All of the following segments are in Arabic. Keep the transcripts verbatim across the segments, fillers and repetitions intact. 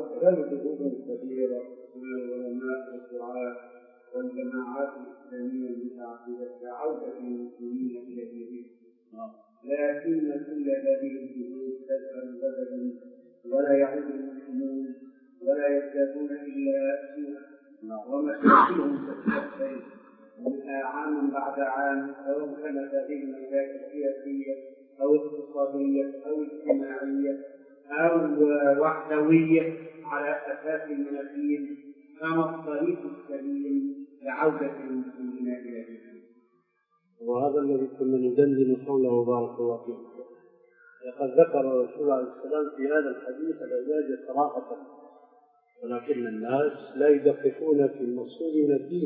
وكذلك جهود كبيرة من العلماء والدعاة والجماعات الإسلامية المتعددة كعودة المسلمين إلى دينهم، لكن كل هذه الجهود تذهب بدلا ولا يعود المسلمون ولا يزدادون إلا سوءا، ومشاكلهم تتكثر عاما بعد عام، سواء كانت هذه المشاكل سياسية أو اقتصادية أو اجتماعية أو وحدوية على أساس من الدين، كما الطريق السليم لعودة المسلمين إلى دينهم. وهذا الذي كنا ندندن حوله بارك الله فيكم. لقد ذكر الرسول عليه السلام في هذا الحديث العلاج صراحة، ولكن الناس لا يدققون في المقصود من الدين.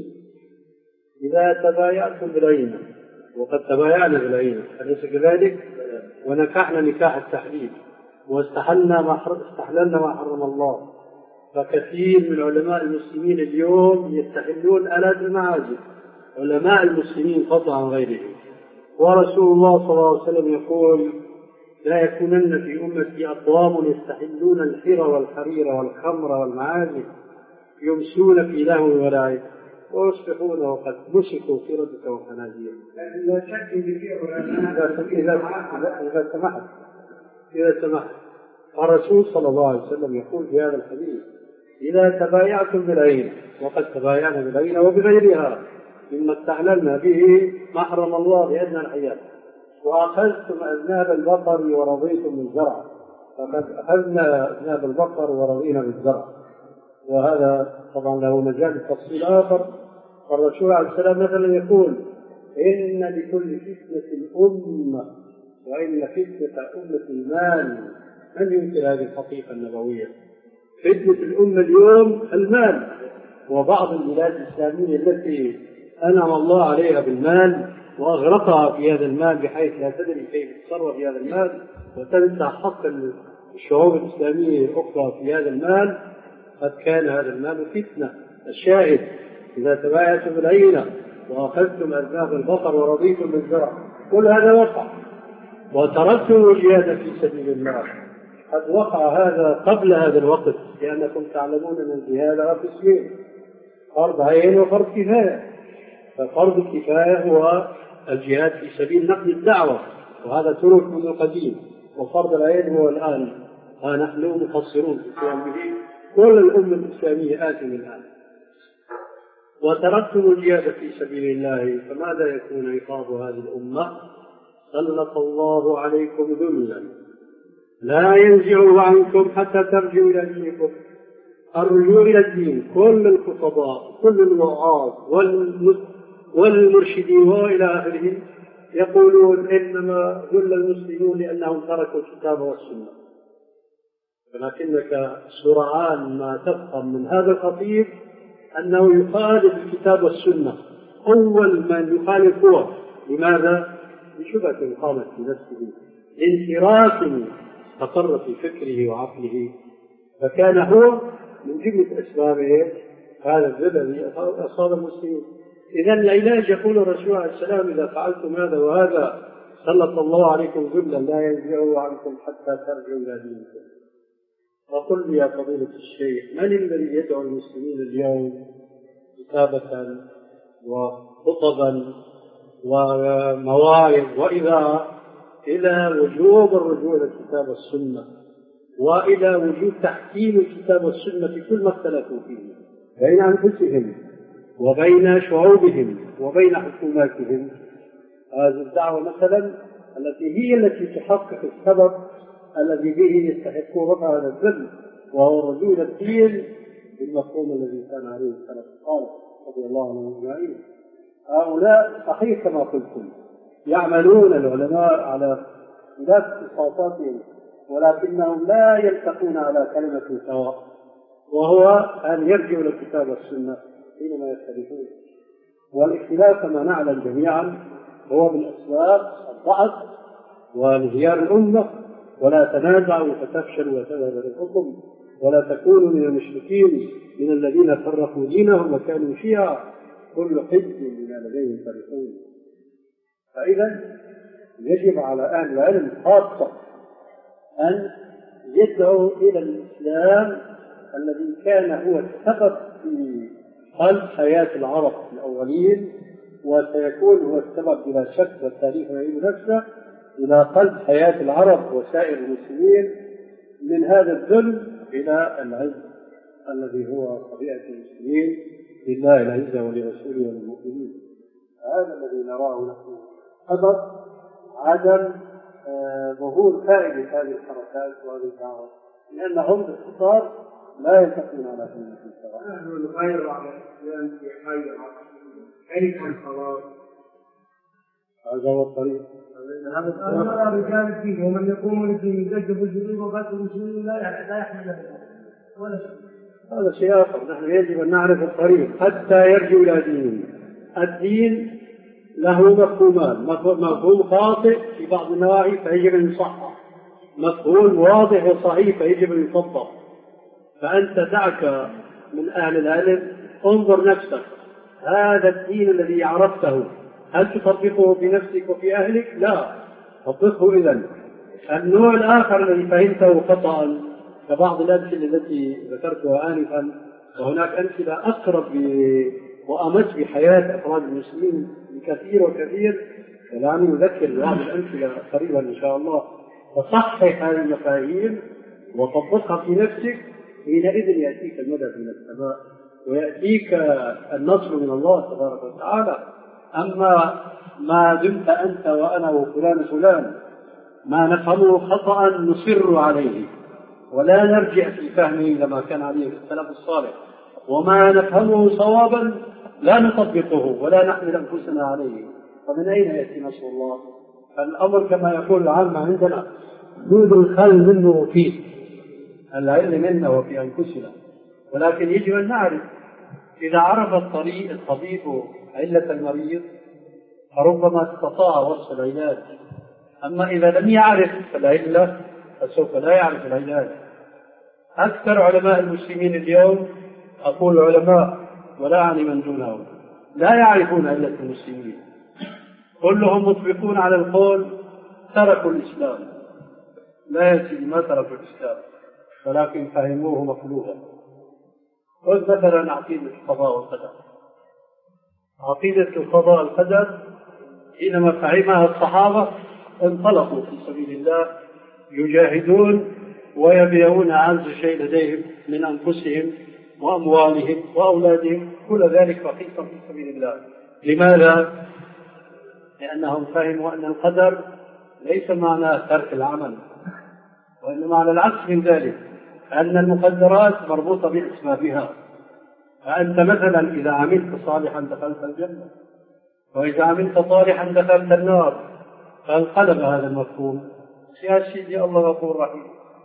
إذا تبايعتم بالعينة، وقد تبايعنا بالعينة أليس كذلك؟ ونكحنا نكاح التحليل واستحلنا ما استحللنا ما حرم الله. فكثير من علماء المسلمين اليوم يستحلون آلات المعازف، علماء المسلمين فضلا عن غيرهم. ورسول الله صلى الله عليه وسلم يقول: لا يكونن في أمتي أقوام يستحلون الحر والحرير والخمر والمعازف يمسون في لهو ولعب ويصبحون وقد مسكوا قردة وخنازير. لا شك في علماء إذا سمحت إذا سمحت الرسول صلى الله عليه وسلم يقول في هذا الحديث: إذا تبايعتم بالعين، وقد تبايعنا بالعين وبغيرها مما استعللنا به ما حرم الله بأدنى الحياة، وأخذتم أذناب البقر ورضيتم بالزرع، فقد أخذنا أذناب البقر ورضينا بالزرع. وهذا طبعا له مجال تفصيل آخر. فالرسول عليه السلام مثلا يقول: إن لكل فتنة أمة، وإن فتنة أمة المال. من ينكر هذه الحقيقة النبوية؟ فتنة الأمة اليوم المال، وبعض البلاد الإسلامية التي أنعم الله عليها بالمال وأغرقها في هذا المال بحيث لا تدري كيف تتصرف في هذا المال، وتنسى حق الشعوب الإسلامية الأخرى في هذا المال. قد كان هذا المال فتنة. الشاهد: إذا تبايعتم بالعينة وأخذتم أذناب البقر ورضيتم بالزرع، كل هذا وقع. وتركتم الجهاد في سبيل الله، قد وقع هذا قبل هذا الوقت، لأنكم تعلمون أن الجهاد قسمين: فرض عين وفرض كفاية. ففرض الكفاية هو الجهاد في سبيل نقل الدعوة، وهذا ترك من القديم. وفرض العين هو الآن، ها نحن مقصرون في القيام به، كل الأمة الإسلامية آتم الآن. وتركتم الجهاد في سبيل الله، فماذا يكون عقاب هذه الأمة؟ سلط الله عليكم ذلا لا ينزعه عنكم حتى ترجعوا إلى دينكم. الرجوع إلى الدين، كل الخطباء كل الوعاظ والمرشدين وإلى آخرهم يقولون إنما ذل المسلمون لأنهم تركوا الكتاب والسنة. ولكنك سرعان ما تفهم من هذا الخطيب أنه يخالف الكتاب والسنة. أول من يخالف هو. لماذا؟ بشبهة قامت في نفسه، انحراف استقر في فكره وعقله، فكان هو من جملة أسبابه هذا الذل الذي أصاب المسلمين. إذا العلاج يقول الرسول عليه السلام: إذا فعلتم هذا وهذا سلط الله عليكم ذلا لا ينزعه عنكم حتى ترجعوا إلى دينكم. وقل لي يا فضيلة الشيخ، من الذي يدعو المسلمين اليوم كتابة وخطبا ومواعظ وإذا إلى وجوب الرجوع إلى الكتاب والسنة، وإلى وجوب تحكيم الكتاب والسنة في كل ما اختلفوا فيه بين أنفسهم وبين شعوبهم وبين حكوماتهم؟ هذه الدعوة مثلا التي هي التي تحقق السبب الذي به يستحقون رفع هذا الذل، وهو الرجوع إلى الدين بالمفهوم الذي كان عليه السلف الصالح رضي الله عنهم أجمعين. هؤلاء صحيح كما قلتم يعملون العلماء على خلاف اختصاصاتهم، ولكنهم لا يلتقون على كلمة سواء، وهو أن يرجعوا إلى الكتاب والسنة حينما يختلفون. والاختلاف كما نعلم جميعا هو من أسباب الضعف وانهيار الأمة. ولا تنازعوا فتفشلوا وتذهب ريحكم ولا تكونوا من المشركين من الذين فرقوا دينهم وكانوا شيعا كل حزب بما لديهم فرحون. فإذا يجب على أهل العلم خاصة أن يدعوا إلى الإسلام الذي كان هو السبب في خلق حياة العرب الأولين، وسيكون هو السبب بلا شك، والتاريخ يعيد نفسه، إلى قلب حياة العرب وسائر المسلمين من هذا الذل إلى العز الذي هو طبيعة المسلمين لله العزة ولرسوله وللمؤمنين. هذا الذي نراه نحن سبب عدم ظهور فائدة هذه الحركات وهذه الدعوة، لأنهم باختصار لا يلتقون على كلمة الشرع. نحن نغير على الإسلام في خير كيف الخلاص؟ هذا هو الطريق. هذا نرى رجال الدين ومن يقوم للدين يجذب الجنود وقتل المسلمين لا يحمل ولا شيء. هذا شيء آخر. نحن يجب أن نعرف الطريق حتى يرجع إلى دين. الدين له مفهومان، مفهوم خاطئ في بعض النواحي فيجب أن يصحح، مفهوم واضح وصحيح فيجب أن يطبق. فأنت دعك من أهل العلم، انظر نفسك، هذا الدين الذي عرفته هل تطبقه بنفسك وفي أهلك؟ لا، طبقه. إذن النوع الآخر الذي فهمته خطأ كبعض الأمثلة التي ذكرتها آنفا، وهناك أمثلة أقرب وأمس بحياة أفراد المسلمين بكثير وكثير، ولعلي أذكر بعض الأمثلة قريبا إن شاء الله. فصحح هذه المفاهيم وطبقها في نفسك، حينئذ يأتيك المدد من السماء ويأتيك النصر من الله تبارك وتعالى. أما ما دمت أنت وأنا وفلان فلان ما نفهمه خطأ نصر عليه ولا نرجع في فهمه إلى ما كان عليه السلف الصالح، وما نفهمه صوابا لا نطبقه ولا نحمل أنفسنا عليه، فمن أين يأتي نصر الله؟ الأمر كما يقول العامة عندنا نود الخل منه فيه، العلم منا وفي أنفسنا. ولكن يجب أن نعرف إذا عرف الطريق الطبيب علة المريض فربما استطاع وصف العلاج، أما إذا لم يعرف العلة فسوف لا يعرف العلاج. أكثر علماء المسلمين اليوم، أقول علماء ولا أعني من دونهم، لا يعرفون علة المسلمين، كلهم مطبقون على القول تركوا الإسلام. لا يجب ما تركوا الإسلام ولكن فهموه مقلوبا. خذ مثلا عقيدة القضاء والقدر. عقيدة القضاء والقدر حينما فهمها الصحابة انطلقوا في سبيل الله يجاهدون ويبيعون أعز شيء لديهم من أنفسهم وأموالهم وأولادهم، كل ذلك رخيصا في سبيل الله. لماذا؟ لأنهم فهموا أن القدر ليس معناه ترك العمل، وإنما على العكس من ذلك، أن المقدرات مربوطة بأسبابها. فأنت مثلا إذا عملت صالحا دخلت الجنة، وإذا عملت صالحا دخلت النار. فانقلب هذا المفهوم، يا سيدي الله غفور رحيم،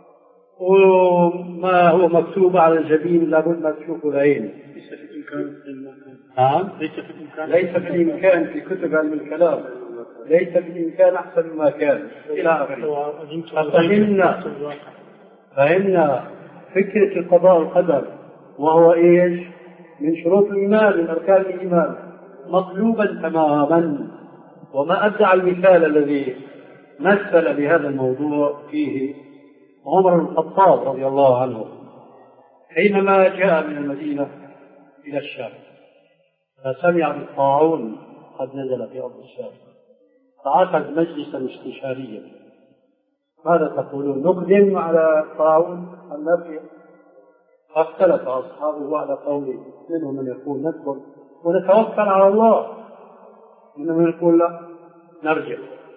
وما هو مكتوب على الجبين لابد ما تشوفه العين. ليس في الإمكان نعم ليس في الإمكان ليس في الإمكان في كتب علم الكلام، ليس في الإمكان أحسن مما كان إلى آخره. فهمنا فهمنا فكرة القضاء والقدر، وهو إيش؟ من شروط الإيمان، من أركان الإيمان، مطلوبا تماما. وما أبدع المثال الذي مثل بهذا الموضوع فيه عمر بن الخطاب رضي الله عنه، حينما جاء من المدينة إلى الشام فسمع بالطاعون قد نزل في أرض الشام، فعقد مجلسا استشاريا. ماذا تقولون؟ نقدم على الطاعون أم نرجع؟ فاختلف أصحابه على قوله، منهم من يقول ندخل ونتوكل على الله، منهم من يقول لا نرجع.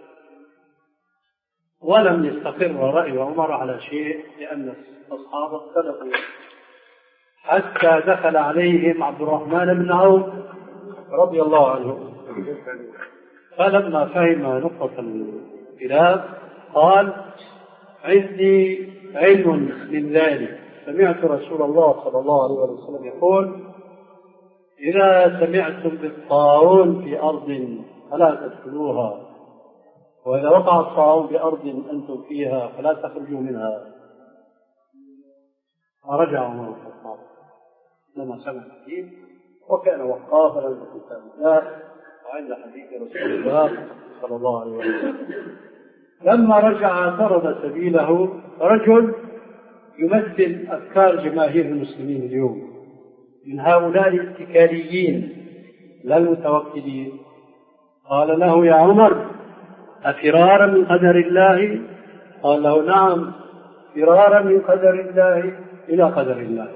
ولم يستقر رأي عمر على شيء لأن أصحاب اختلفوا، حتى دخل عليهم عبد الرحمن بن عوف رضي الله عنه، فلما فهم نقطة الخلاف قال عندي علم من ذلك، سمعت رسول الله صلى الله عليه وسلم يقول إذا سمعتم بالطاعون في أرض فلا تدخلوها، وإذا وقع الطاعون بأرض أنتم فيها فلا تخرجوا منها. فرجع عمر بن الخطاب لما سمع الحديث، وكان وقافا عند كتاب الله وعند حديث رسول الله صلى الله عليه وسلم. لما رجع اعترض سبيله رجل يمثل أفكار جماهير المسلمين اليوم من هؤلاء الاتكاليين لا المتوكلين. قال له: يا عمر، أفرارا من قدر الله؟ قال له: نعم، فرارا من قدر الله إلى قدر الله.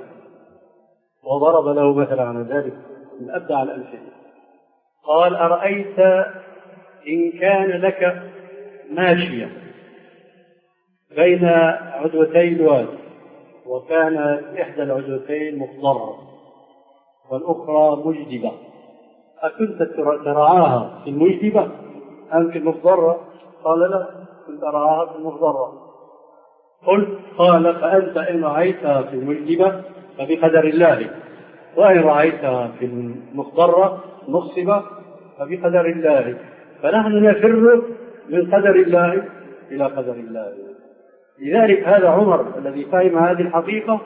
وضرب له مثلا على ذلك من أبدع الأمثلة. قال: أرأيت إن كان لك ماشية بين عدوتي الوادي، وكان إحدى العدوتين مخضرة والأخرى مجدبة، أكنت ترعاها في المجدبة أم في المخضرة؟ قال: لا، كنت أرعاها في المخضرة. قلت: قال: فأنت إن رعيتها في المجدبة فبقدر الله، وإن رعيتها في المخضرة مخصبة فبقدر الله، فنحن نفر من قدر الله إلى قدر الله. لذلك هذا عمر الذي فهم هذه الحقيقة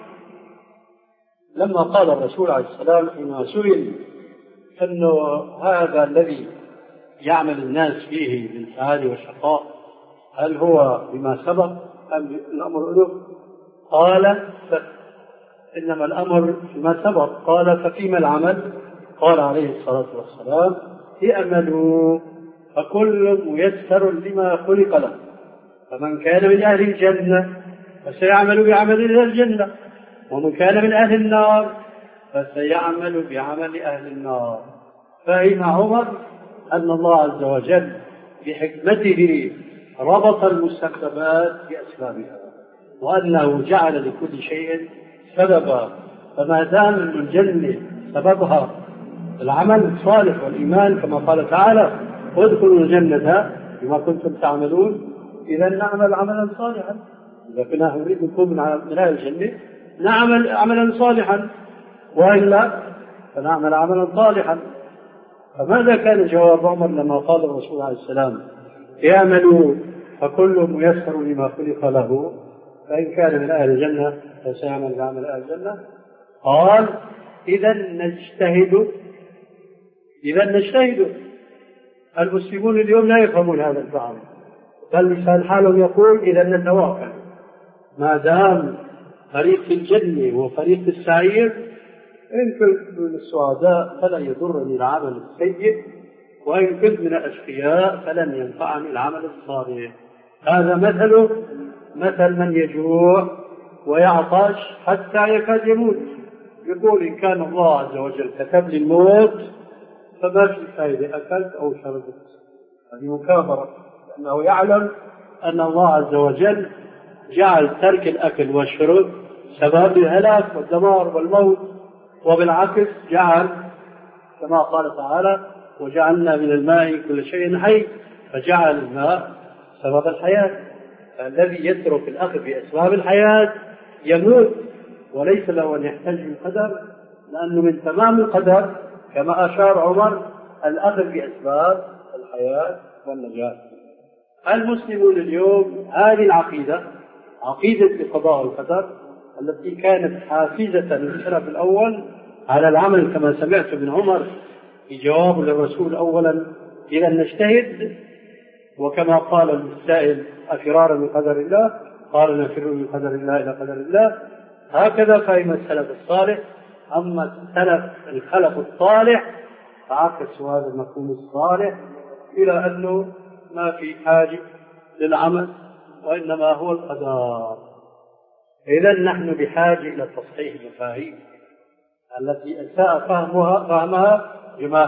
لما قال الرسول عليه السلام حينما سئل أنه هذا الذي يعمل الناس فيه بالسعادة والشقاء هل هو بما سبق أم الأمر ألف؟ قال: إنما الأمر بما سبق. قال: ففيما العمل؟ قال عليه الصلاة والسلام: اعملوا فكل ميسر لما خلق له، فمن كان من أهل الجنة فسيعمل بعمل أهل الجنة، ومن كان من أهل النار فسيعمل بعمل أهل النار. فإن عمر أن الله عز وجل بحكمته ربط المستقبلات بأسبابها، وأنه جعل لكل شيء سببا، فما دام الجنة سببها العمل الصالح والإيمان كما قال تعالى: ادخلوا الجنة بما كنتم تعملون، إذا نعمل عملا صالحا. إذا كنا نريد نكون من أهل الجنة نعمل عملا صالحا، وإلا فنعمل عملا صالحا. فماذا كان جواب عمر لما قال الرسول عليه السلام: اعملوا فكل ميسر لما خلق له، فإن كان من أهل الجنة فسيعمل بعمل أهل الجنة؟ قال: إذا نجتهد إذا نجتهد المسلمون اليوم لا يفهمون هذا الفهم، بل لسان حالهم يقول: إذا نتواكل، ما دام فريق في الجنة وفريق في السعير، إن كنت من السعداء فلا يضرني العمل السيء، وإن كنت من الأشقياء فلن ينفعني العمل الصالح. هذا مثل مثل من يجوع ويعطش حتى يكاد يموت، يقول: إن كان الله عز وجل كتب لي الموت فما في فائدة، أكلت أو شربت. هذه مكابرة، لأنه يعلم أن الله عز وجل جعل ترك الأكل والشرب سبب الهلاك والدمار والموت، وبالعكس جعل كما قال تعالى: وجعلنا من الماء كل شيء حي، فجعل الماء سبب الحياة. الذي يترك الأخذ بأسباب الحياة يموت، وليس له أن يحتج بالقدر، لأنه من تمام القدر كما أشار عمر الأخذ بأسباب الحياة والنجاة. المسلمون اليوم هذه العقيدة، عقيدة القضاء والقدر، التي كانت حافزة للسلف الأول على العمل كما سمعت من عمر في جواب للرسول أولا: إذا نجتهد، وكما قال السائل: أفرارا من قدر الله؟ قال: نفر من قدر الله إلى قدر الله. هكذا فهم السلف الصالح. أما السلف الخلف الصالح فعكسوا هذا المفهوم الصالح إلى أنه ما في حاجة للعمل، وإنما هو القدر. إذا نحن بحاجة إلى تصحيح المفاهيم التي أساء فهمها فهمها جماعة